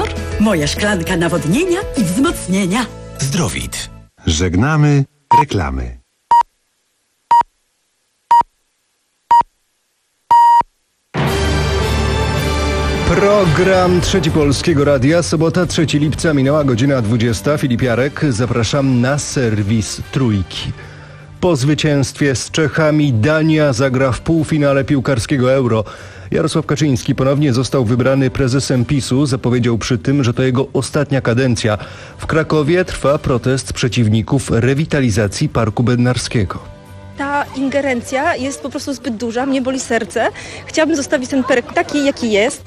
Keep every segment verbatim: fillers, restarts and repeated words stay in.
Junior, moja szklanka nawodnienia i wzmocnienia. Zdrowit. Żegnamy reklamy. Program Trzeci Polskiego Radia. Sobota, trzeciego lipca, minęła godzina dwudziesta. Filip Jarek, zapraszam na serwis Trójki. Po zwycięstwie z Czechami Dania zagra w półfinale piłkarskiego Euro. Jarosław Kaczyński ponownie został wybrany prezesem PiSu. Zapowiedział przy tym, że to jego ostatnia kadencja. W Krakowie trwa protest przeciwników rewitalizacji Parku Bednarskiego. Ta ingerencja jest po prostu zbyt duża, mnie boli serce. Chciałabym zostawić ten park taki, jaki jest.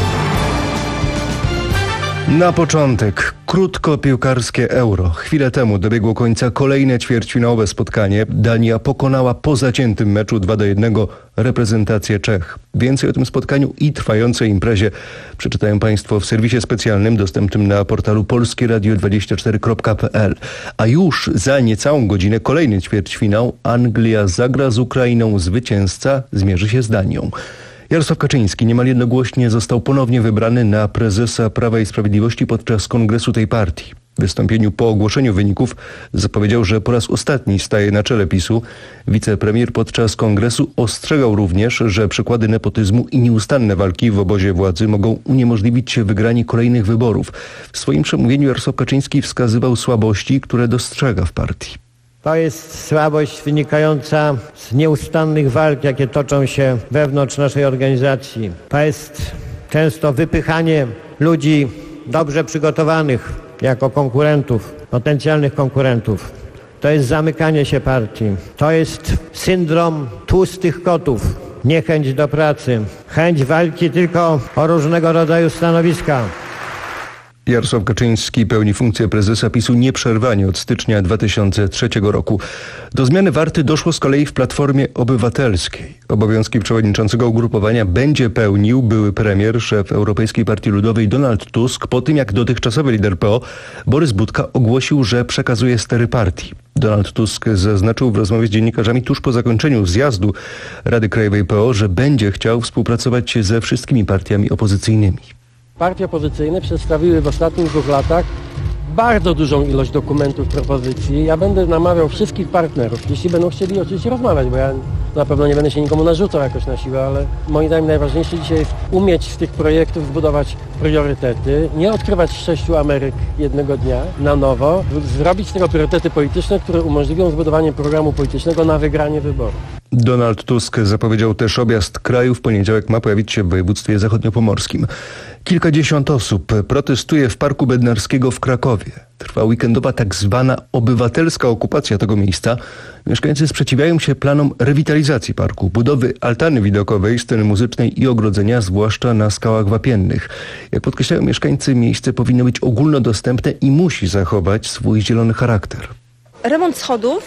Na początek krótko piłkarskie Euro. Chwilę temu dobiegło końca kolejne ćwierćfinałowe spotkanie. Dania pokonała po zaciętym meczu dwa do jednego reprezentację Czech. Więcej o tym spotkaniu i trwającej imprezie przeczytają Państwo w serwisie specjalnym dostępnym na portalu polskie radio dwadzieścia cztery kropka p l. A już za niecałą godzinę kolejny ćwierćfinał. Anglia zagra z Ukrainą, zwycięzca zmierzy się z Danią. Jarosław Kaczyński niemal jednogłośnie został ponownie wybrany na prezesa Prawa i Sprawiedliwości podczas kongresu tej partii. W wystąpieniu po ogłoszeniu wyników zapowiedział, że po raz ostatni staje na czele PiSu. Wicepremier podczas kongresu ostrzegał również, że przykłady nepotyzmu i nieustanne walki w obozie władzy mogą uniemożliwić wygranie kolejnych wyborów. W swoim przemówieniu Jarosław Kaczyński wskazywał słabości, które dostrzega w partii. To jest słabość wynikająca z nieustannych walk, jakie toczą się wewnątrz naszej organizacji. To jest często wypychanie ludzi dobrze przygotowanych jako konkurentów, potencjalnych konkurentów. To jest zamykanie się partii. To jest syndrom tłustych kotów, niechęć do pracy, chęć walki tylko o różnego rodzaju stanowiska. Jarosław Kaczyński pełni funkcję prezesa PiSu nieprzerwanie od stycznia dwa tysiące trzeciego roku. Do zmiany warty doszło z kolei w Platformie Obywatelskiej. Obowiązki przewodniczącego ugrupowania będzie pełnił były premier, szef Europejskiej Partii Ludowej Donald Tusk po tym, jak dotychczasowy lider P O Borys Budka ogłosił, że przekazuje stery partii. Donald Tusk zaznaczył w rozmowie z dziennikarzami tuż po zakończeniu zjazdu Rady Krajowej P O, że będzie chciał współpracować ze wszystkimi partiami opozycyjnymi. Partie opozycyjne przedstawiły w ostatnich dwóch latach bardzo dużą ilość dokumentów, propozycji. Ja będę namawiał wszystkich partnerów, jeśli będą chcieli oczywiście rozmawiać, bo ja na pewno nie będę się nikomu narzucał jakoś na siłę, ale moim zdaniem najważniejsze dzisiaj jest umieć z tych projektów zbudować priorytety, nie odkrywać sześciu Ameryk jednego dnia na nowo, zrobić z tego priorytety polityczne, które umożliwią zbudowanie programu politycznego na wygranie wyborów. Donald Tusk zapowiedział też objazd kraju. W poniedziałek ma pojawić się w województwie zachodniopomorskim. Kilkadziesiąt osób protestuje w Parku Bednarskiego w Krakowie. Trwa weekendowa tak zwana obywatelska okupacja tego miejsca. Mieszkańcy sprzeciwiają się planom rewitalizacji parku, budowy altany widokowej, sceny muzycznej i ogrodzenia, zwłaszcza na skałach wapiennych. Jak podkreślają mieszkańcy, miejsce powinno być ogólnodostępne i musi zachować swój zielony charakter. Remont schodów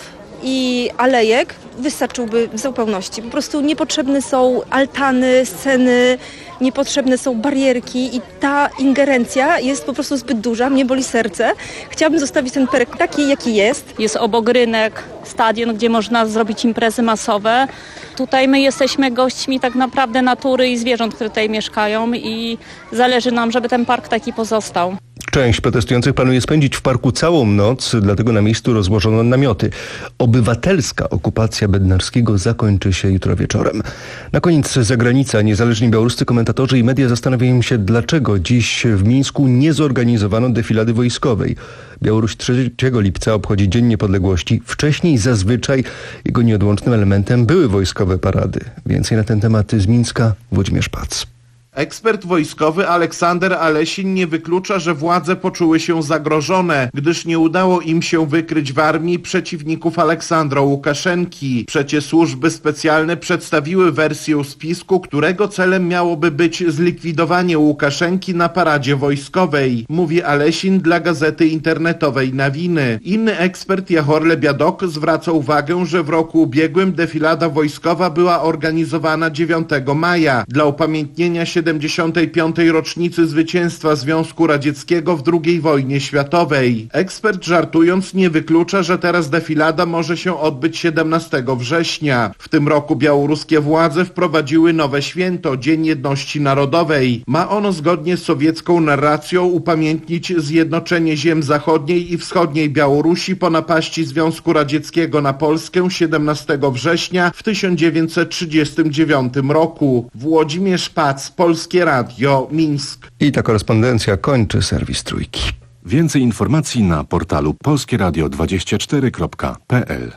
i alejek wystarczyłby w zupełności. Po prostu niepotrzebne są altany, sceny, niepotrzebne są barierki i ta ingerencja jest po prostu zbyt duża, mnie boli serce. Chciałabym zostawić ten park taki, jaki jest. Jest obok rynek, stadion, gdzie można zrobić imprezy masowe. Tutaj my jesteśmy gośćmi tak naprawdę natury i zwierząt, które tutaj mieszkają i zależy nam, żeby ten park taki pozostał. Część protestujących planuje spędzić w parku całą noc, dlatego na miejscu rozłożono namioty. Obywatelska okupacja Bednarskiego zakończy się jutro wieczorem. Na koniec zagranica. Niezależni białoruscy komentatorzy i media zastanawiają się, dlaczego dziś w Mińsku nie zorganizowano defilady wojskowej. Białoruś trzeciego lipca obchodzi Dzień Niepodległości. Wcześniej zazwyczaj jego nieodłącznym elementem były wojskowe parady. Więcej na ten temat z Mińska Włodzimierz Pac. Ekspert wojskowy Aleksander Alesin nie wyklucza, że władze poczuły się zagrożone, gdyż nie udało im się wykryć w armii przeciwników Aleksandra Łukaszenki. Przecie służby specjalne przedstawiły wersję spisku, którego celem miałoby być zlikwidowanie Łukaszenki na paradzie wojskowej, mówi Alesin dla gazety internetowej Nawiny. Inny ekspert Jahor Lebiadok zwraca uwagę, że w roku ubiegłym defilada wojskowa była organizowana dziewiątego maja dla upamiętnienia się siedemdziesiątej piątej rocznicy zwycięstwa Związku Radzieckiego w drugiej wojnie światowej. Ekspert żartując nie wyklucza, że teraz defilada może się odbyć siedemnastego września. W tym roku białoruskie władze wprowadziły nowe święto, Dzień Jedności Narodowej. Ma ono zgodnie z sowiecką narracją upamiętnić zjednoczenie ziem zachodniej i wschodniej Białorusi po napaści Związku Radzieckiego na Polskę siedemnastego września w tysiąc dziewięćset trzydziestym dziewiątym roku. Włodzimierz Pac, Polskie Radio, Mińsk. I ta korespondencja kończy serwis Trójki. Więcej informacji na portalu polskieradio dwadzieścia cztery kropka p l.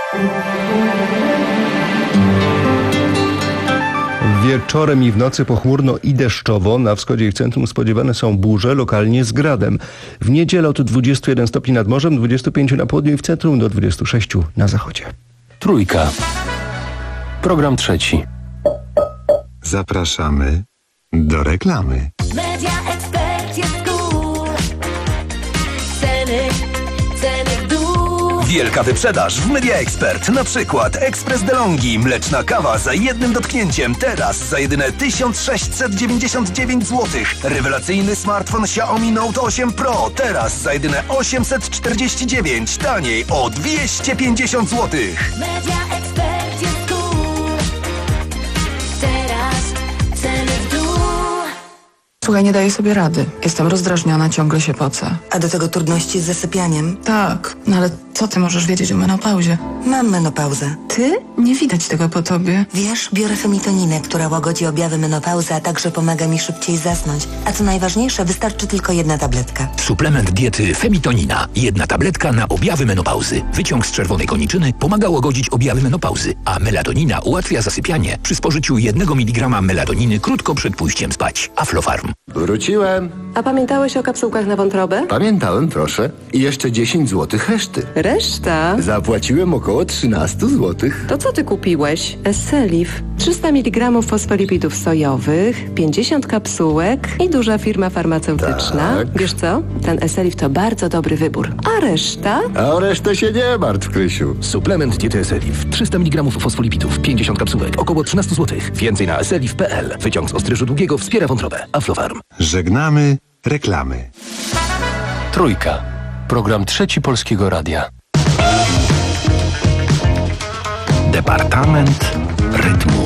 Wieczorem i w nocy pochmurno i deszczowo. Na wschodzie i w centrum spodziewane są burze, lokalnie z gradem. W niedzielę od dwudziestu jeden stopni nad morzem, dwudziestu pięciu na południu i w centrum do dwudziestu sześciu na zachodzie. Trójka. Program trzeci. Zapraszamy do reklamy. Media Expert jest cool. Ceny, ceny w dół. Wielka wyprzedaż w Media Expert. Na przykład Ekspres DeLonghi, mleczna kawa za jednym dotknięciem. Teraz za jedyne tysiąc sześćset dziewięćdziesiąt dziewięć złotych. Rewelacyjny smartfon Xiaomi Note osiem Pro. Teraz za jedyne osiemset czterdzieści dziewięć. Taniej o dwieście pięćdziesiąt złotych. Media Expert jest cool. Teraz ceny w dół. Słuchaj, nie daję sobie rady. Jestem rozdrażniona, ciągle się pocę. A do tego trudności z zasypianiem? Tak, no ale co ty możesz wiedzieć o menopauzie? Mam menopauzę. Ty? Nie widać tego po tobie. Wiesz, biorę femitoninę, która łagodzi objawy menopauzy, a także pomaga mi szybciej zasnąć. A co najważniejsze, wystarczy tylko jedna tabletka. Suplement diety Femitonina. Jedna tabletka na objawy menopauzy. Wyciąg z czerwonej koniczyny pomaga łagodzić objawy menopauzy, a melatonina ułatwia zasypianie przy spożyciu jednego miligrama melatoniny krótko przed pójściem spać. Aflofarm. Wróciłem. A pamiętałeś o kapsułkach na wątrobę? Pamiętałem, proszę. I jeszcze dziesięć złotych reszty. Reszta? Zapłaciłem około trzynaście złotych. To co ty kupiłeś? Esselif. trzysta miligramów fosfolipidów sojowych, pięćdziesiąt kapsułek i duża firma farmaceutyczna. Tak. Wiesz co? Ten Esselif to bardzo dobry wybór. A reszta? A o resztę się nie martw, Krysiu. Suplement diety Esselif. trzysta miligramów fosfolipidów, pięćdziesiąt kapsułek, około trzynaście złotych. Więcej na esselif kropka p l. Wyciąg z ostryżu długiego wspiera wątrobę. Aflofarm. Żegnamy reklamy. Trójka. Program trzeci Polskiego Radia. Departament rytmu.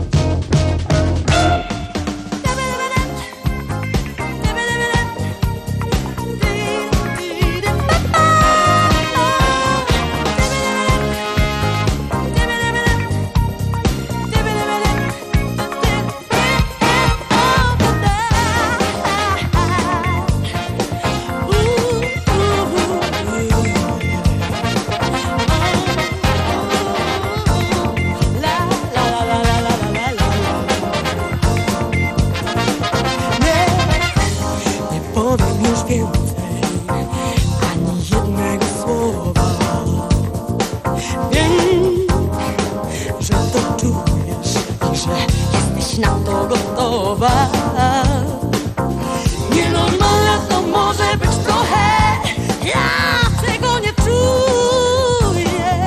Nienormalna to może być trochę. Ja tego nie czuję.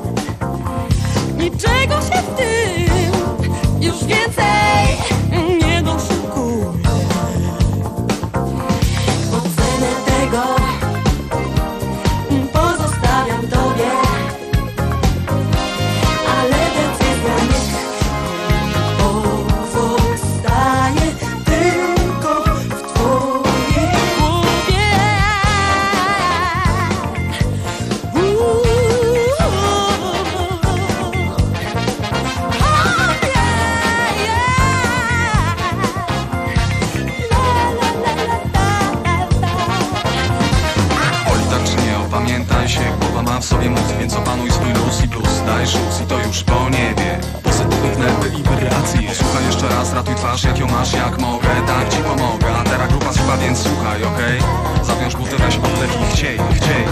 Niczego się w tym już więcej nie doszukuję. Ocenę tego pozostawiam tobie, ale decyzja niech pozostaje tylko w twojej głowie. Uuu. Oh, yeah, yeah. La, la, la, la, la, la. Oj tak czy nie, opamiętaj się. Głowa ma w sobie moc, więc opanuj swój luz i plus. Daj szus i to już po niebie. Pozytywnych nerwy i wariacji. Posłuchaj jeszcze raz, ratuj twarz jak ją masz, jak mogę. Tak ci pomogę, a teraz grupa chyba, więc słuchaj, okej? Okay? Zawiąż buty, weź oddech i chciej, chciej.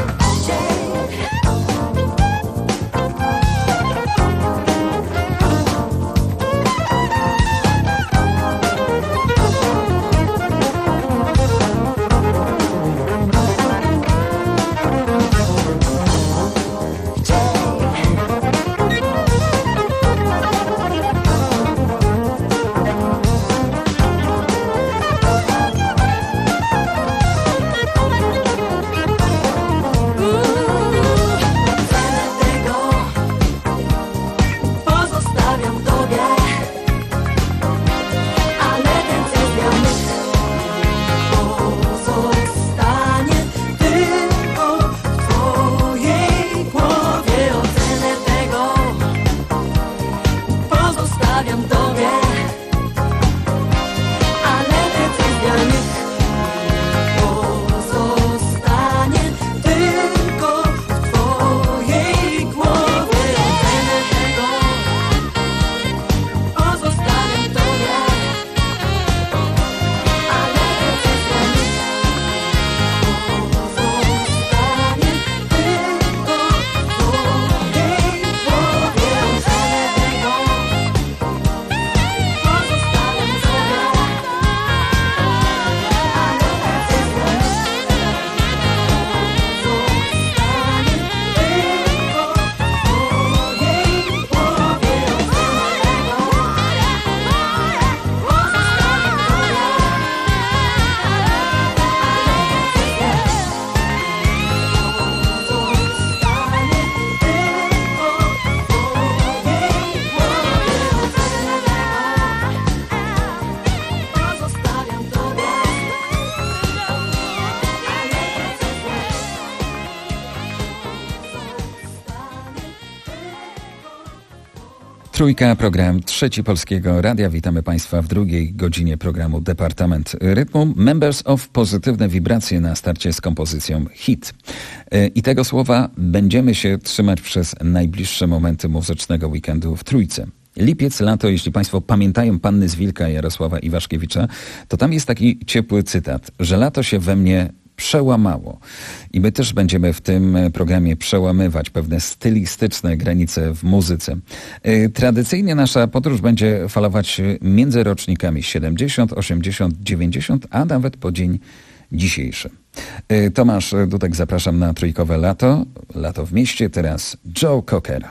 Trójka, program Trzeci Polskiego Radia. Witamy Państwa w drugiej godzinie programu Departament Rytmu. Members of Pozytywne Wibracje na starcie z kompozycją Hit. I tego słowa będziemy się trzymać przez najbliższe momenty muzycznego weekendu w Trójce. Lipiec, lato, jeśli Państwo pamiętają Panny z Wilka Jarosława Iwaszkiewicza, to tam jest taki ciepły cytat, że lato się we mnie przełamało. I my też będziemy w tym programie przełamywać pewne stylistyczne granice w muzyce. Tradycyjnie nasza podróż będzie falować między rocznikami siedemdziesiąt, osiemdziesiąt, dziewięćdziesiąt, a nawet po dzień dzisiejszy. Tomasz Dudek, zapraszam na trójkowe lato. Lato w mieście, teraz Joe Cocker.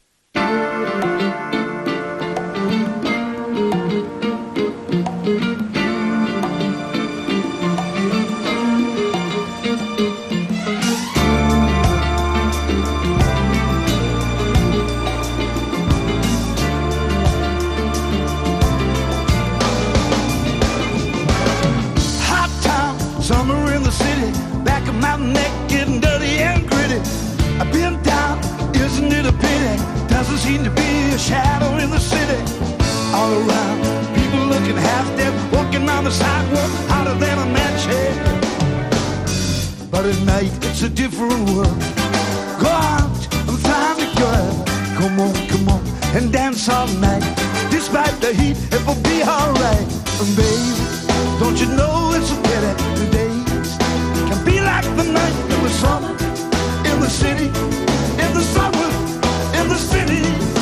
Seem to be a shadow in the city. All around, people looking half dead, walking on the sidewalk, hotter than a match head. But at night, it's a different world. Go out and find a girl. Come on, come on, and dance all night. Despite the heat, it will be alright. And baby, don't you know it's a pity the days can be like the night in the summer, in the city, in the summer, in the city.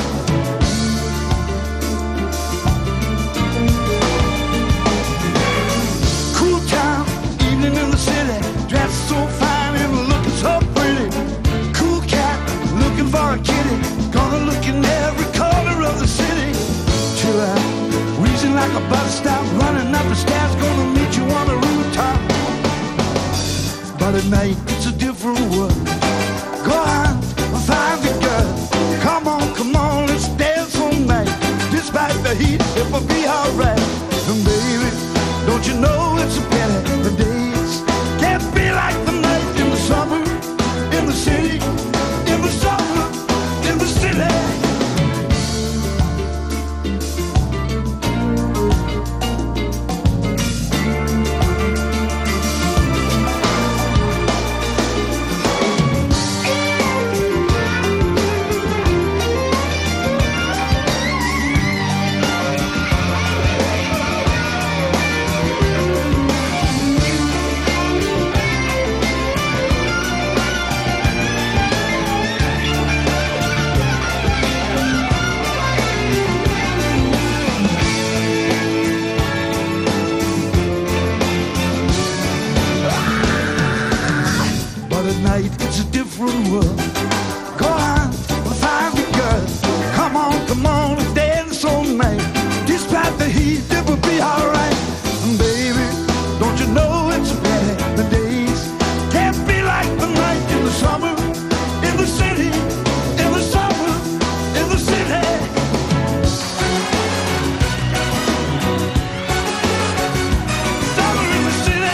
Cool town, evening in the city, dressed so fine and looking so pretty. Cool cat, looking for a kitty, gonna look in every corner of the city. Chill out, wheezing like a bus stop, running up the stairs, gonna meet you on the rooftop. But at night, it's a different world. Go out and find the girl. Come on, come on, let's dance all night. Despite the heat, it will be alright. And baby, don't you know it's a pity the days can't be like the night in the summer, in the city, in the summer, in the city. It's a different world. Go on, find the girl. Come on, come on, and dance all night. Despite the heat, it will be alright. And baby, don't you know it's a pity the days can't be like the night in the summer, in the city, in the summer, in the city. Summer in the city.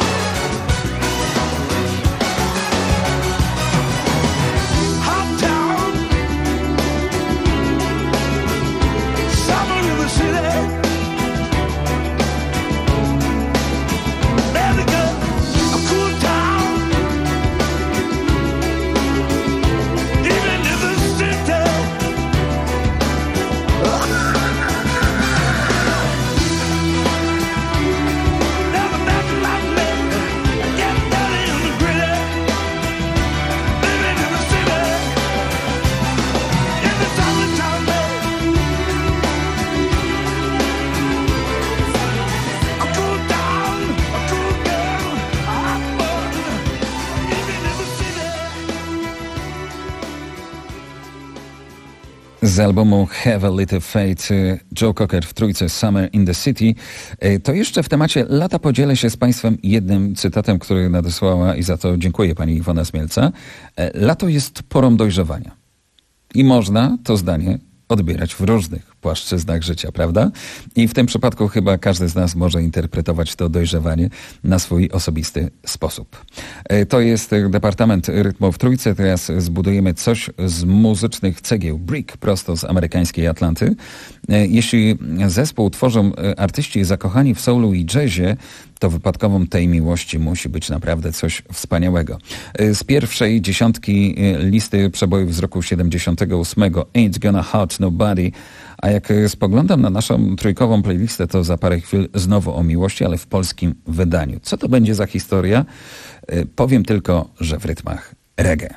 Z albumu Have a Little Faith, Joe Cocker w trójce Summer in the City. To jeszcze w temacie lata podzielę się z Państwem jednym cytatem, który nadesłała i za to dziękuję pani Iwona z Mielca. Lato jest porą dojrzewania i można to zdanie odbierać w różnych płaszczyznach życia, prawda? I w tym przypadku chyba każdy z nas może interpretować to dojrzewanie na swój osobisty sposób. To jest Departament Rytmu w Trójce. Teraz zbudujemy coś z muzycznych cegieł. Brick prosto z amerykańskiej Atlanty. Jeśli zespół tworzą artyści zakochani w soulu i jazzie, to wypadkową tej miłości musi być naprawdę coś wspaniałego. Z pierwszej dziesiątki listy przebojów z roku siedemdziesiątego ósmego Ain't Gonna Hurt Nobody. A jak spoglądam na naszą trójkową playlistę, to za parę chwil znowu o miłości, ale w polskim wydaniu. Co to będzie za historia? Powiem tylko, że w rytmach reggae.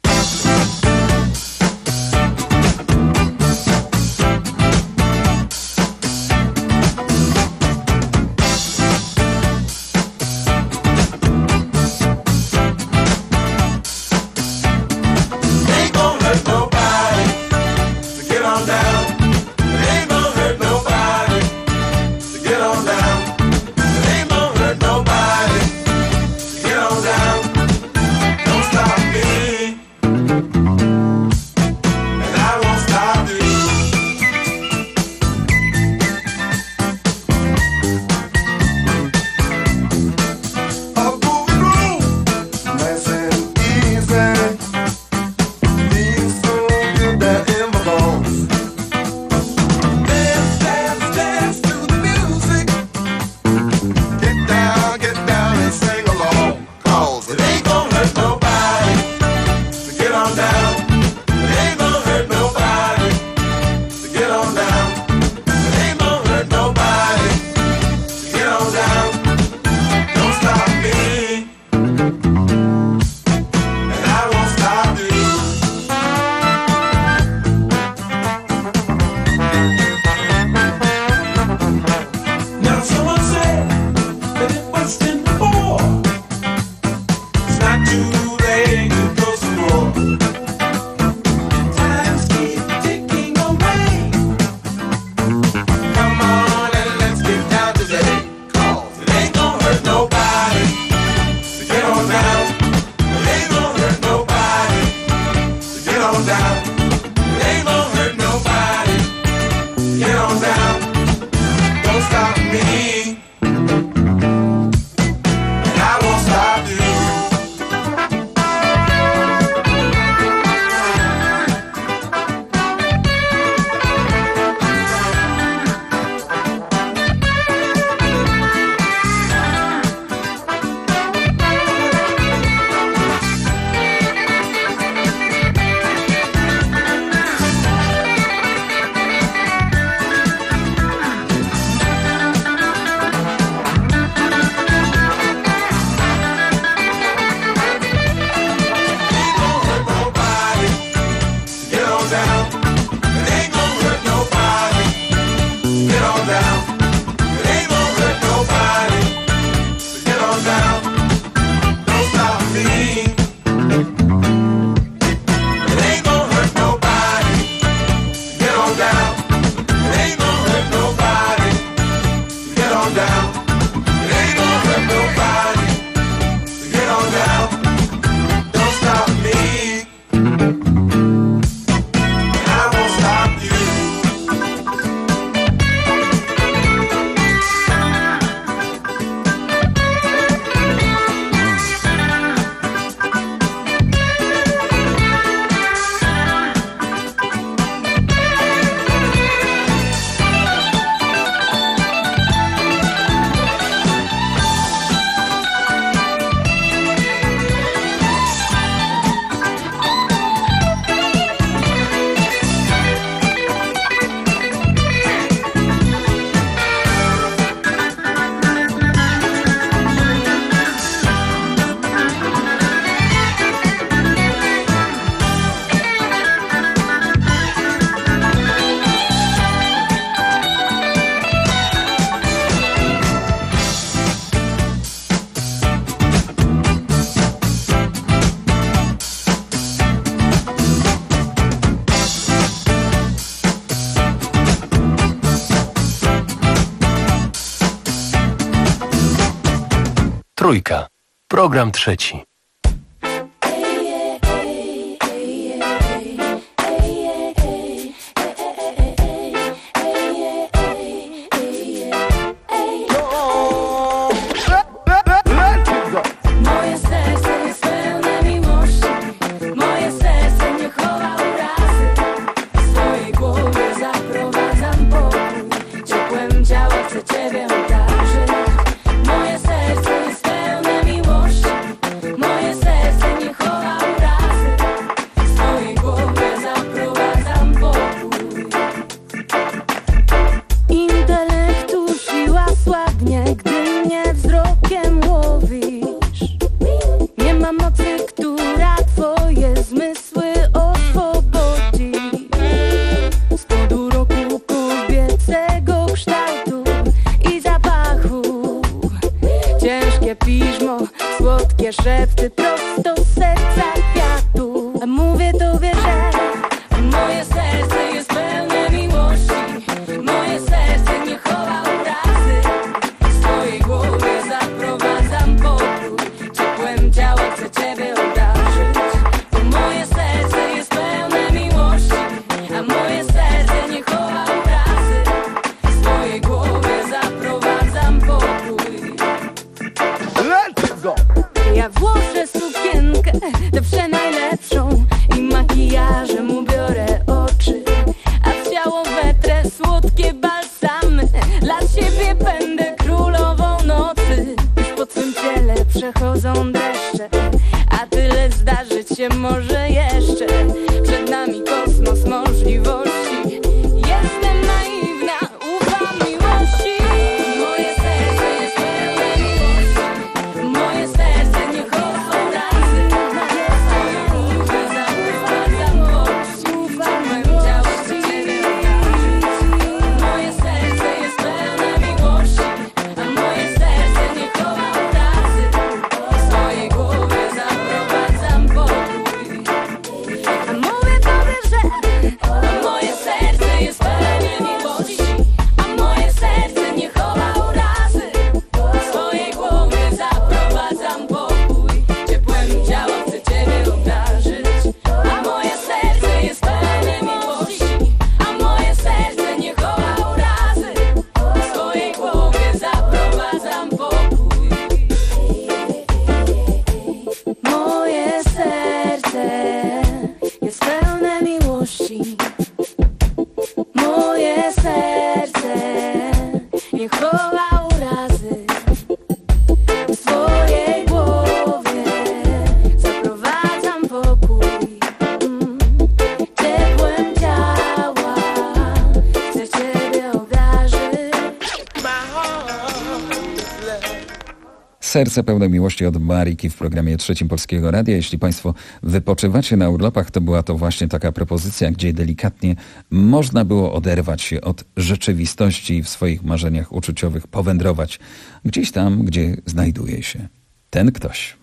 Trójka. Program trzeci. słodkie szepty prosto z serca kwiatu. A mówię tobie, że moje serce jest pełne miłości. Moje serce nie chowa urazy. W swojej głowie zaprowadzam pokój. Ciepłem ciała chcę ciebie obdarzyć. Bo moje serce jest pełne miłości. A moje serce nie chowa urazy. W swojej głowie zaprowadzam pokój. Let's go! Ja włożę sukienkę, tę przenajlepszą, i makijażem ubiorę oczy, a w ciało wetrę słodkie balsamy. Dla ciebie będę królową nocy. Już po twym ciele przechodzą deszcze, a tyle zdarzyć się może jeszcze. Przed nami kosmos możliwości. Jestem naiwna, ufam miłości. Moje serce jest pełne miłości. Moje serce nie chowa urazy. Swoje głowy zaprowadzam miłości. Ufam miłości. Moje serce jest pełne miłości. A moje serce nie chowa urazy. W swojej głowie zaprowadzam pokój. A mówię tobie, że moje serce jest pełne miłości. A moje serce nie chowa urazy. W swojej głowie zaprowadzam pokój. Ciepłem ciała chcę ciebie obdarzyć. A moje serce jest pełne miłości. A moje serce nie chowa urazy. W swojej głowie zaprowadzam pokój. Moje serce jest pełne miłości. Moje serce nie chowa urazy. W swojej głowie zaprowadzam pokój. Mm. Ciepłem ciała chcę ciebie obdarzyć. Serce pełne miłości od Mariki w programie Trzecim Polskiego Radia. Jeśli Państwo wypoczywacie na urlopach, to była to właśnie taka propozycja, gdzie delikatnie można było oderwać się od rzeczywistości i w swoich marzeniach uczuciowych powędrować gdzieś tam, gdzie znajduje się ten ktoś.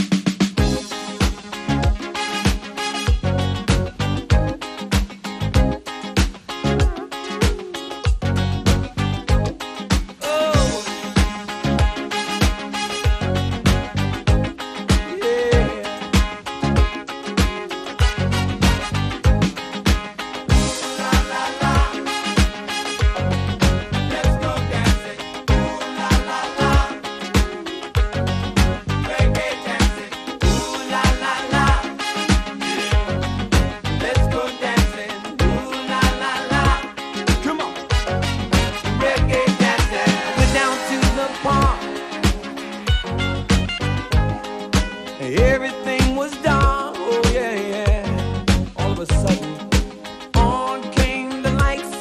Everything was done, oh yeah, yeah. All of a sudden, on came the lights,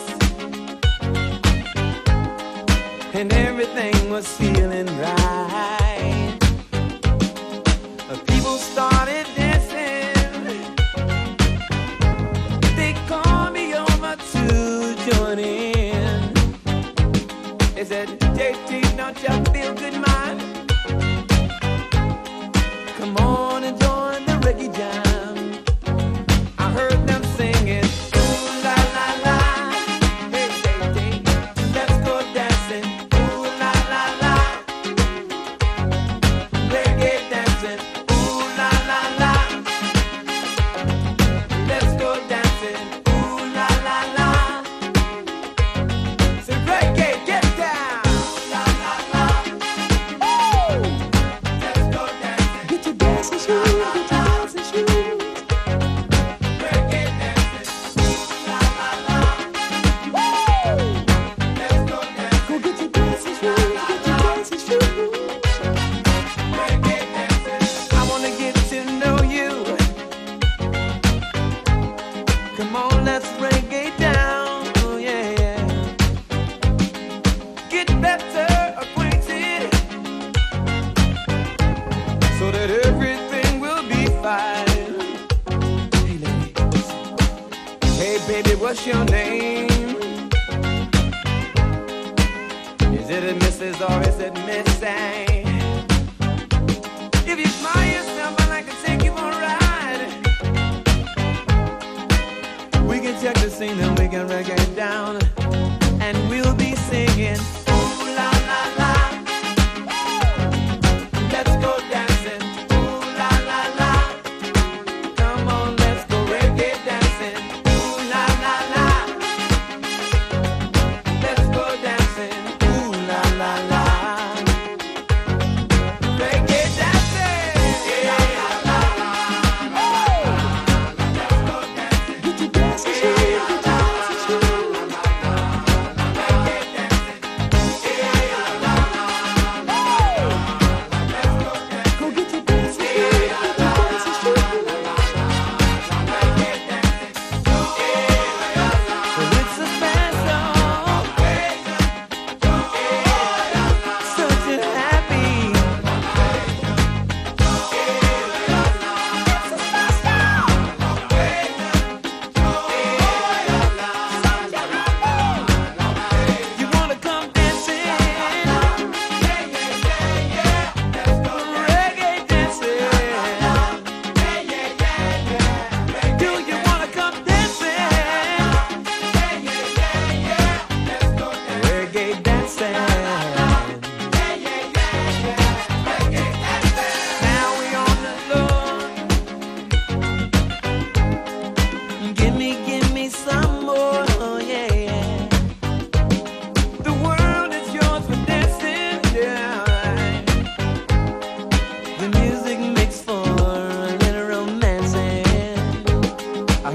and everything was feeling right. People started dancing, they called me over to join in. They said, J T, don't you feel good, man? Come on and join the reggae jam. I heard them singing, ooh la la la. Hey, hey, hey, let's go dancing, ooh la la la. Reggae dancing, ooh la la la. Let's go dancing, ooh la la la. Say reggae, get down, ooh la la la. Ooh, let's go dancing. Get your dancing shoes, get your dancing shoes. Reggae dancing, ooh la la la. Woo! Let's go dancing. Go get your dancing shoes, get your dancing shoes. Reggae dancing. I wanna get to know you. Come on, let's reggae down, oh yeah, yeah. Get better acquainted, so that everything will be fine. Hey, ladies. Hey, baby, what's your name? Is it a Missus or is it Miss A? If you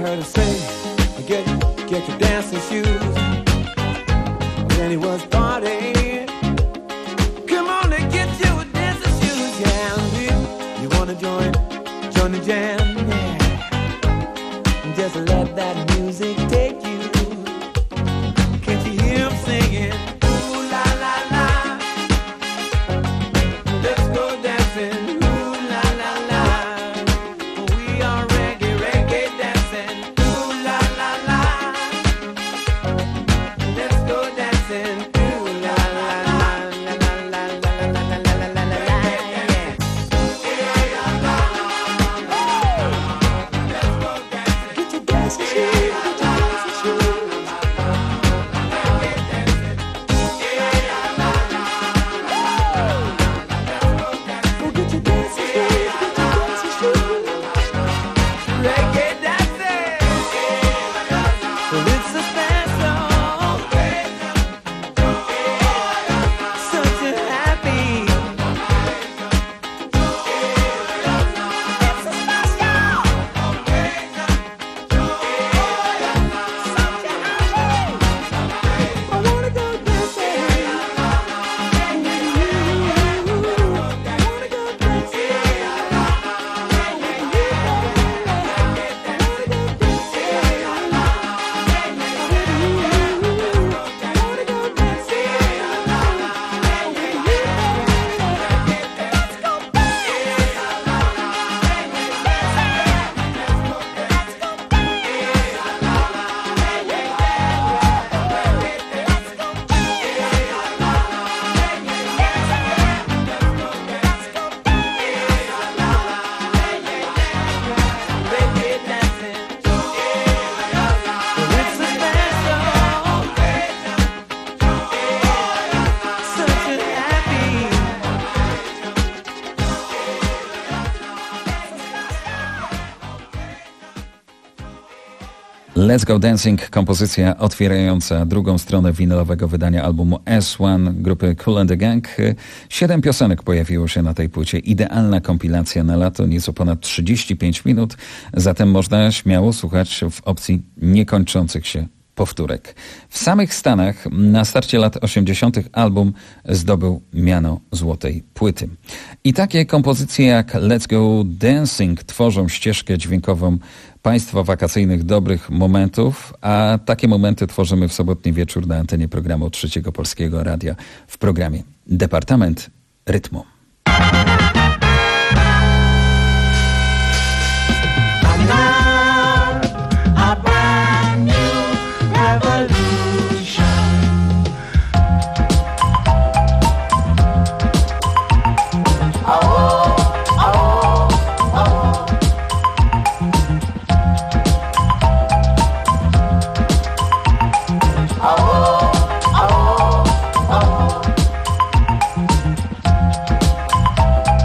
heard her say, get, get your dancing shoes. Then he was partying. Come on and get your dancing shoes, yeah. And if you wanna join, join the jam, yeah. Just let that music take you. Can't you hear him singing? Ooh la la la. Let's go dancing. Ooh la la la. We are reggae, reggae dancing. Ooh la la la. Let's go dancing. Ooh la la la la la la la la la la la la. Yeah. Get your dancing shoes. Get your dancing shoes. Reggae dancing. Well, it's a special, such a happy. It's a special, such a happy. I wanna go dancing. I wanna go dancing. Let's Go Dancing, kompozycja otwierająca drugą stronę winylowego wydania albumu S jeden grupy Kool and the Gang. Siedem piosenek pojawiło się na tej płycie. Idealna kompilacja na lato, nieco ponad trzydzieści pięć minut, zatem można śmiało słuchać w opcji niekończących się powtórek. W samych Stanach na starcie lat osiemdziesiątych album zdobył miano złotej płyty. I takie kompozycje jak Let's Go Dancing tworzą ścieżkę dźwiękową państwa wakacyjnych dobrych momentów, a takie momenty tworzymy w sobotni wieczór na antenie programu Trzeciego Polskiego Radia w programie Departament Rytmu. Oh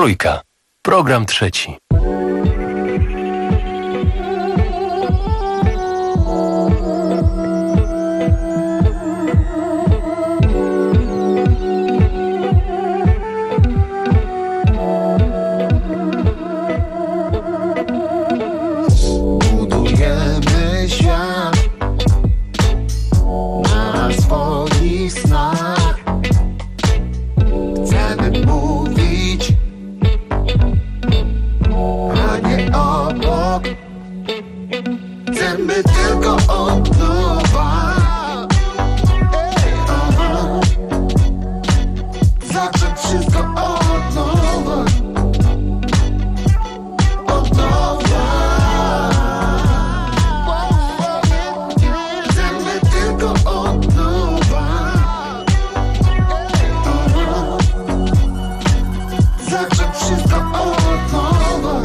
Trójka. Program trzeci. Budujemy świat na swoich snach. Chcemy mówić, a nie obok. Chcemy tylko od nowa. Aha. Zacząć wszystko od nowa. Od nowa. Chcemy tylko od nowa. Aha. Zacząć wszystko od nowa.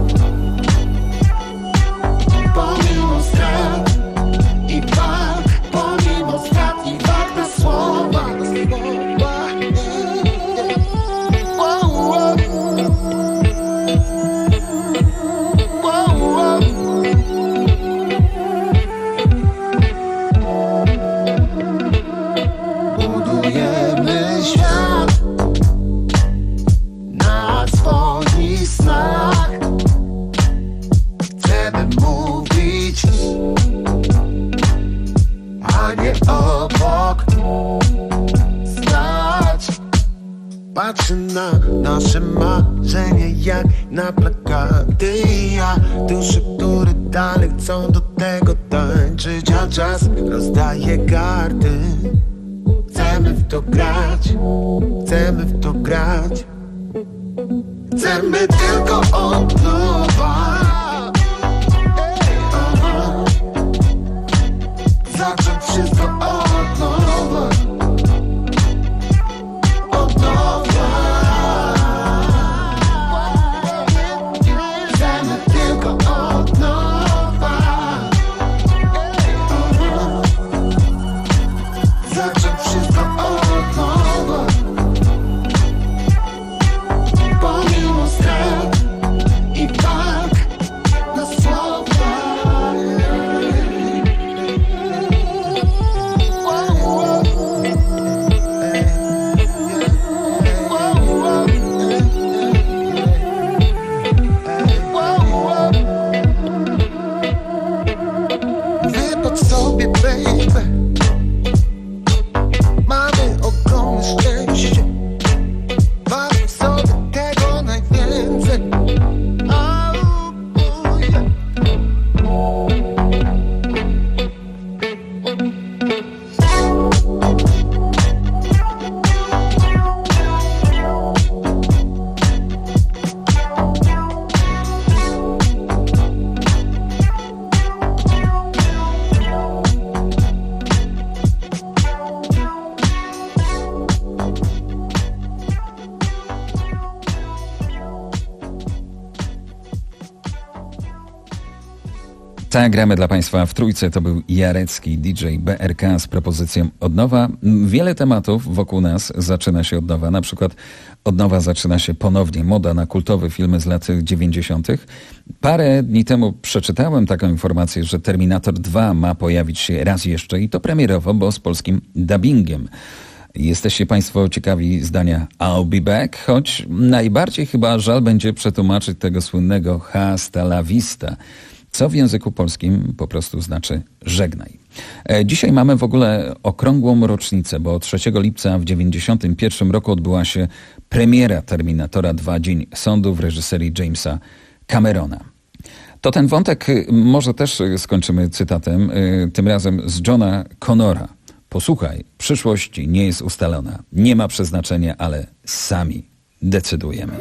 Pomimo strat i walk, pomimo strat i walk na słowa. Wow, wow. Wow, wow. Budujemy świat na swoich snach. Chcemy mówić, a nie obok. Stać. Patrzę na nasze marzenie jak na plakaty. Ja dusze, które dalej chcą do tego tańczyć, a czas rozdaje karty. Chcemy w to grać, chcemy w to grać. Chcemy tylko od nowa. Aha. Zacząć wszystko od nowa. Od nowa. Chcemy tylko od nowa. Aha. Zacząć wszystko od nowa. Pomimo strat i walk na słowa. Wybacz sobie, baby. Mamy ogromne szczęście. Mamy w sobie tego najwięcej. Oh, oh, yeah. Tak, gramy dla Państwa w Trójce. To był Jarecki, D J B R K z propozycją od nowa. Wiele tematów wokół nas zaczyna się od nowa. Na przykład od nowa zaczyna się ponownie moda na kultowe filmy z lat dziewięćdziesiątych. Parę dni temu przeczytałem taką informację, że Terminator dwa ma pojawić się raz jeszcze i to premierowo, bo z polskim dubbingiem. Jesteście Państwo ciekawi zdania I'll be back, choć najbardziej chyba żal będzie przetłumaczyć tego słynnego hasta la vista, co w języku polskim po prostu znaczy żegnaj. E, dzisiaj mamy w ogóle okrągłą rocznicę, bo trzeciego lipca w dziewięćdziesiątym pierwszym roku odbyła się premiera Terminatora dwa, Dzień Sądu w reżyserii Jamesa Camerona. To ten wątek może też skończymy cytatem, e, tym razem z Johna Connora. Posłuchaj, przyszłość nie jest ustalona, nie ma przeznaczenia, ale sami decydujemy.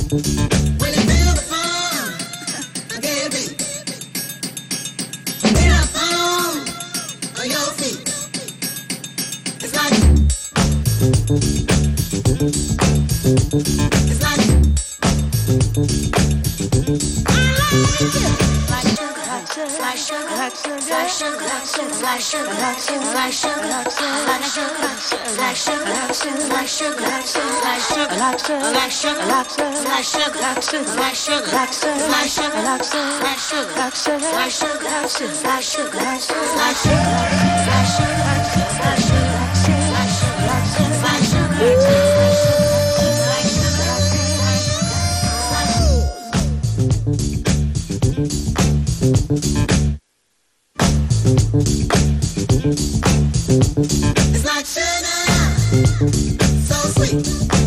It's like sugar, so sweet,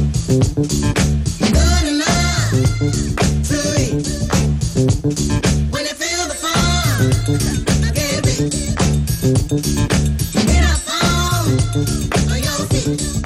good enough to eat. When you feel the fun, I give it. Get up on your feet.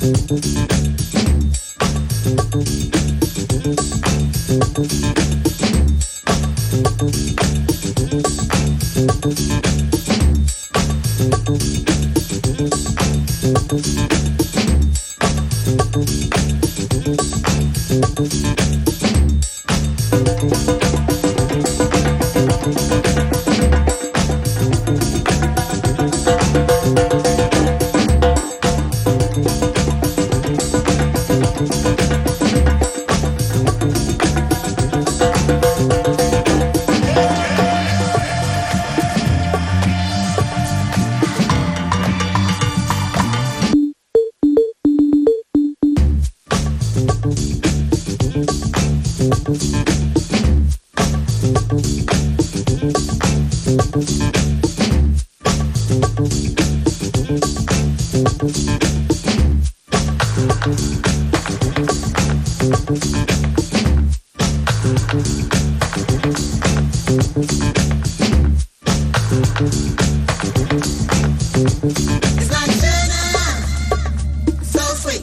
It's like sugar, so sweet,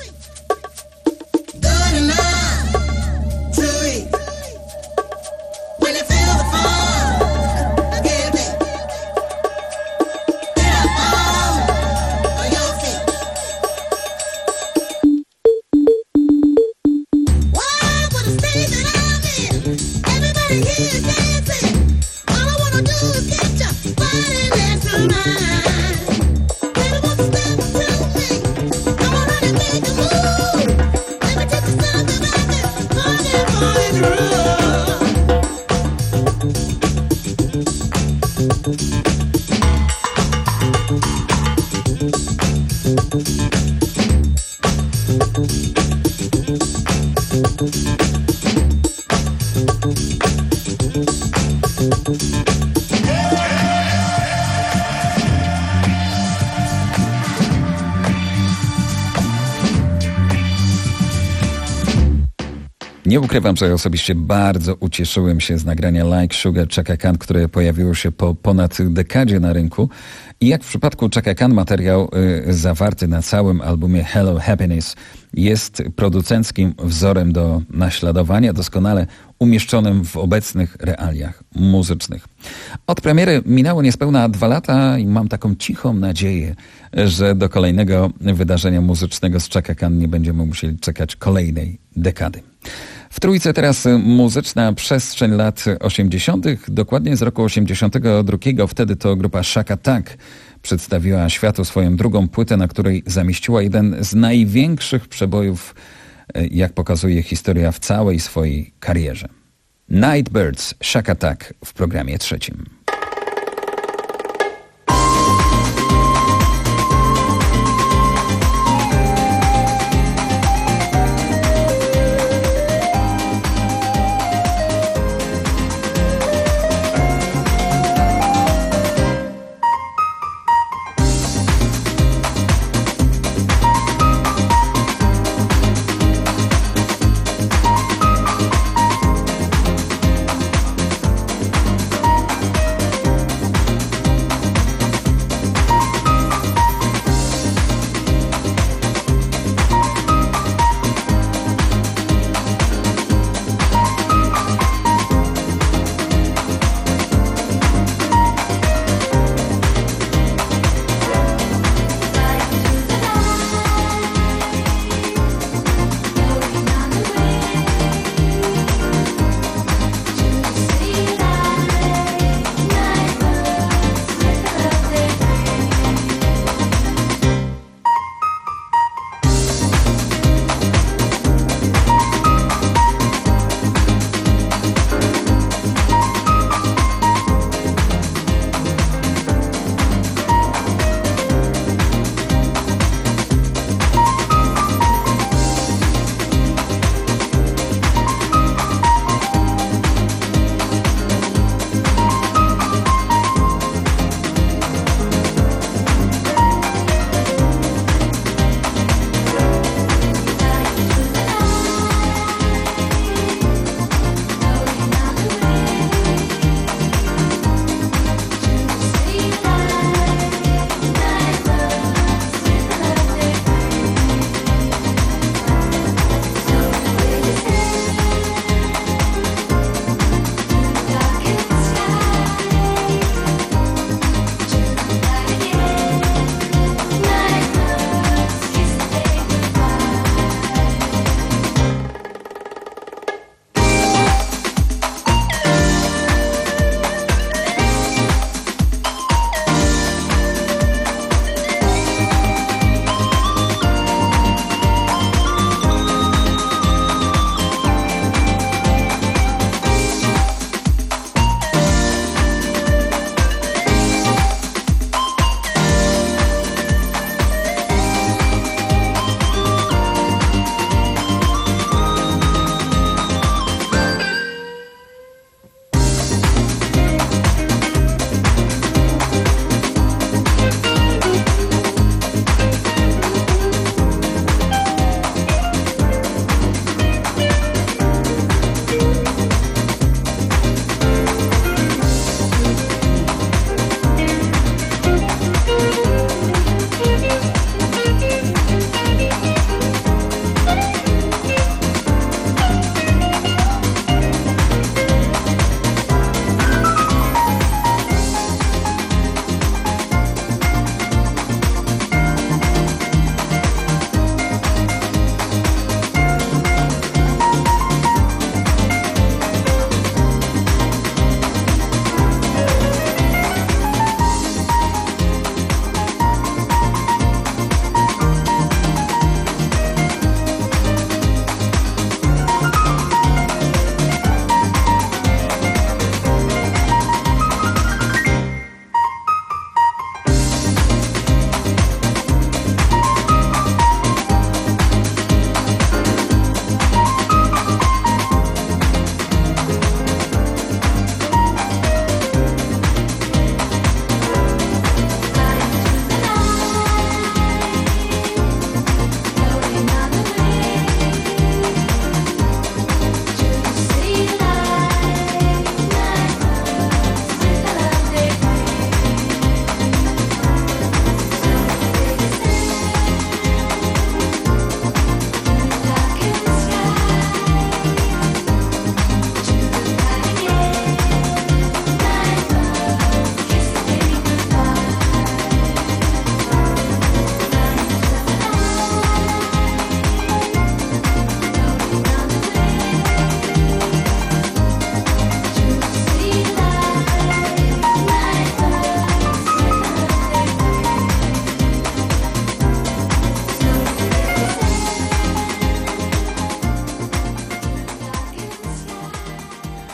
good enough to eat. When you feel the fun, I give it. Get up on your feet. Wow, what a state that I'm in. Everybody here is dancing. All I wanna do is get your body next to mine. Nie ukrywam, że osobiście bardzo ucieszyłem się z nagrania Like Sugar Chaka Khan, które pojawiło się po ponad dekadzie na rynku. I jak w przypadku Chaka Khan, materiał y, zawarty na całym albumie Hello Happiness jest producenckim wzorem do naśladowania, doskonale umieszczonym w obecnych realiach muzycznych. Od premiery minęło niespełna dwa lata i mam taką cichą nadzieję, że do kolejnego wydarzenia muzycznego z Chaka Khan nie będziemy musieli czekać kolejnej dekady. W trójce teraz muzyczna przestrzeń lat osiemdziesiątych, dokładnie z roku osiemdziesiątego drugiego. Wtedy to grupa Shack Attack przedstawiła światu swoją drugą płytę, na której zamieściła jeden z największych przebojów, jak pokazuje historia, w całej swojej karierze. Nightbirds, Shack Attack w programie trzecim.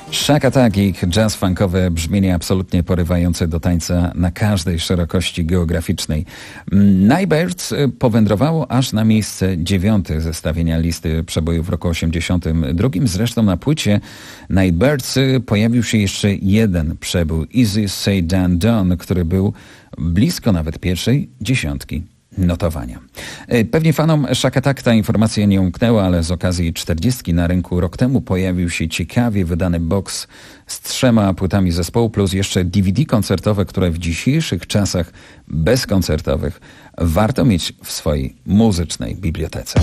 Shack Attack i ich jazz funkowe brzmienie absolutnie porywające do tańca na każdej szerokości geograficznej. Nightbirds powędrowało aż na miejsce dziewiąte zestawienia listy przebojów w roku osiemdziesiątym drugim. Zresztą na płycie Nightbirds pojawił się jeszcze jeden przebój, Easy Say Done Done, który był blisko nawet pierwszej dziesiątki notowania. Pewnie fanom Shack Attack ta informacja nie umknęła, ale z okazji czterdziestki na rynku rok temu pojawił się ciekawie wydany box z trzema płytami zespołu, plus jeszcze D V D koncertowe, które w dzisiejszych czasach bezkoncertowych warto mieć w swojej muzycznej bibliotece.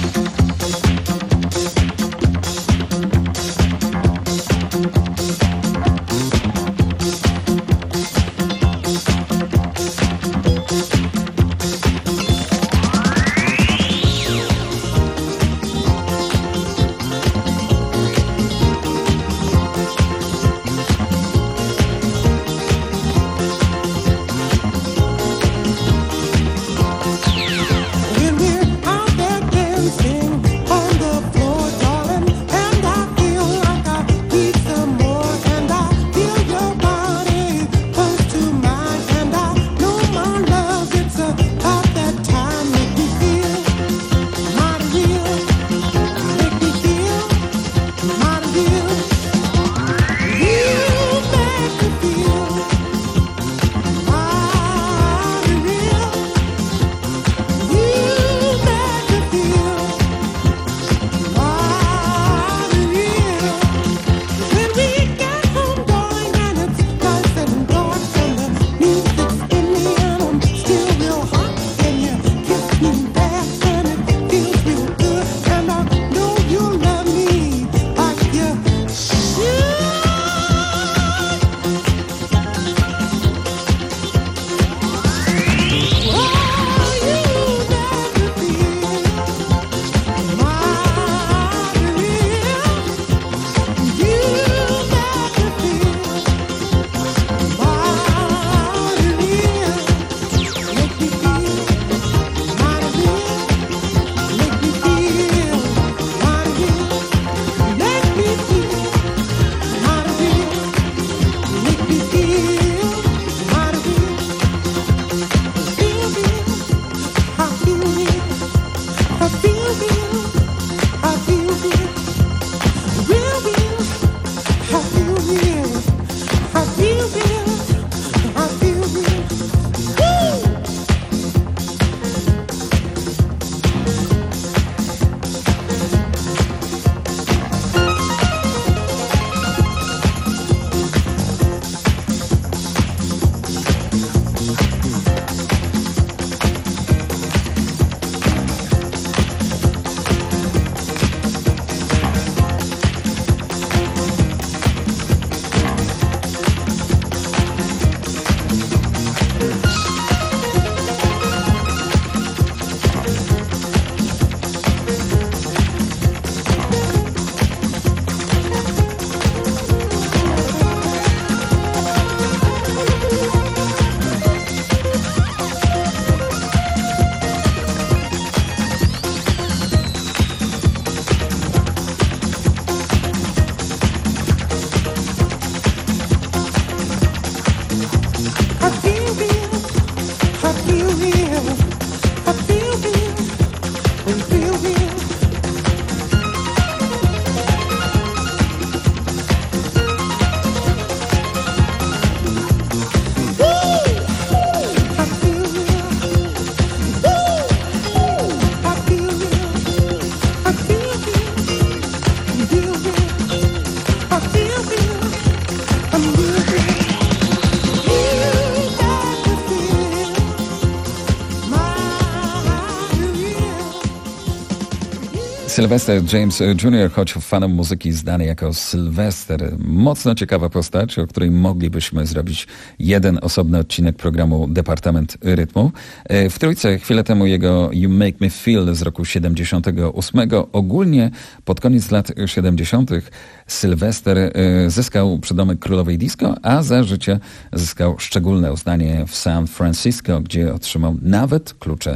Sylvester James junior, choć fanom muzyki znany jako Sylwester, mocno ciekawa postać, o której moglibyśmy zrobić jeden osobny odcinek programu Departament Rytmu. W trójce chwilę temu jego You Make Me Feel z roku siedemdziesiątego ósmego. Ogólnie pod koniec lat siedemdziesiątych Sylwester zyskał przydomek królowej disco, a za życia zyskał szczególne uznanie w San Francisco, gdzie otrzymał nawet klucze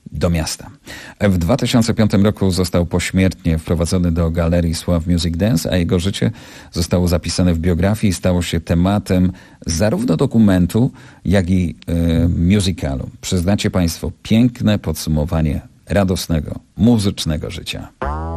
do miasta. W dwa tysiące piątym roku został pośmiertnie wprowadzony do Galerii Sław Music Dance, a jego życie zostało zapisane w biografii i stało się tematem zarówno dokumentu, jak i y, musicalu. Przyznacie Państwo piękne podsumowanie radosnego, muzycznego życia.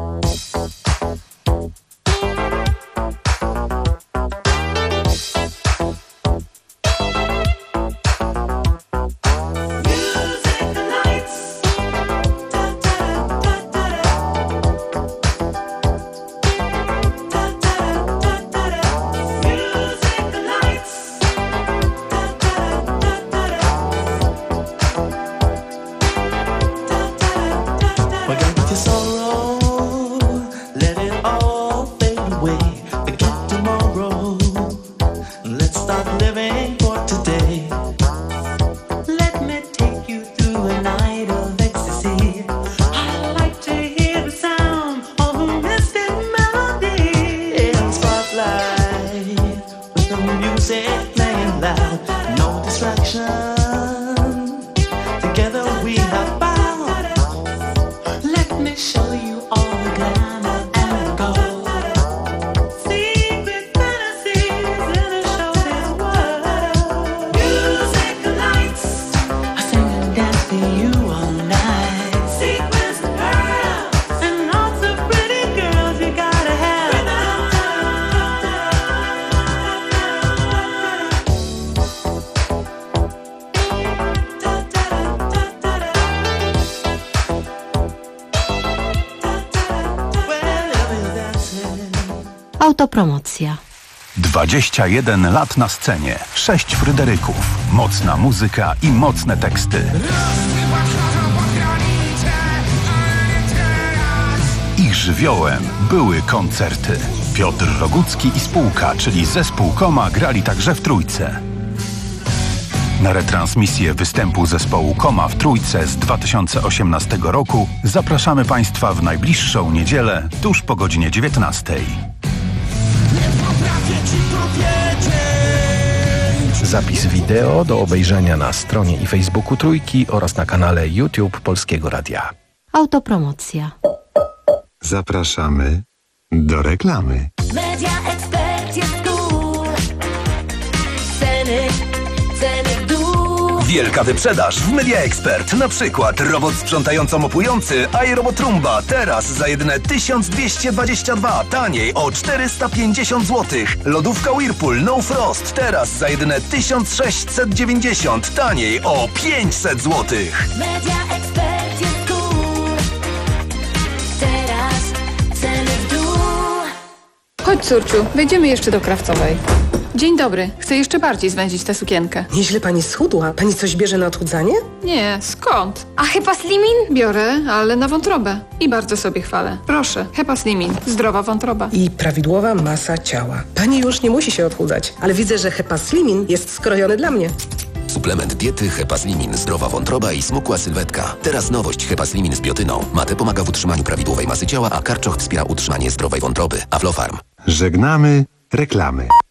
Autopromocja. dwadzieścia jeden lat na scenie, sześć Fryderyków, mocna muzyka i mocne teksty. Ich żywiołem były koncerty. Piotr Rogucki i spółka, czyli zespół Koma, grali także w Trójce. Na retransmisję występu zespołu Koma w Trójce z dwa tysiące osiemnastego roku zapraszamy Państwa w najbliższą niedzielę tuż po godzinie dziewiętnastej. Zapis wideo do obejrzenia na stronie i Facebooku Trójki oraz na kanale YouTube Polskiego Radia. Autopromocja. Zapraszamy do reklamy. Media Expert jest cool. Ceny, ceny w dół. Wielka wyprzedaż w Media Expert. Na przykład robot sprzątająco-mopujący iRobot Roomba teraz za jedyne tysiąc dwieście dwadzieścia dwa, taniej o czterysta pięćdziesiąt złotych. Lodówka Whirlpool No Frost teraz za jedyne tysiąc sześćset dziewięćdziesiąt, taniej o pięćset złotych. Media Expert jest cool. Teraz ceny w dół. Chodź, córciu, wejdziemy jeszcze do Krawcowej. Dzień dobry. Chcę jeszcze bardziej zwędzić tę sukienkę. Nieźle pani schudła. Pani coś bierze na odchudzanie? Nie, skąd? A Hepaslimin? Biorę, ale na wątrobę. I bardzo sobie chwalę. Proszę, Hepaslimin. Zdrowa wątroba. I prawidłowa masa ciała. Pani już nie musi się odchudzać, ale widzę, że Hepaslimin jest skrojony dla mnie. Suplement diety Hepaslimin, zdrowa wątroba i smukła sylwetka. Teraz nowość Hepaslimin z biotyną. Mate pomaga w utrzymaniu prawidłowej masy ciała, a karczoch wspiera utrzymanie zdrowej wątroby. Aflofarm. Żegnamy reklamy.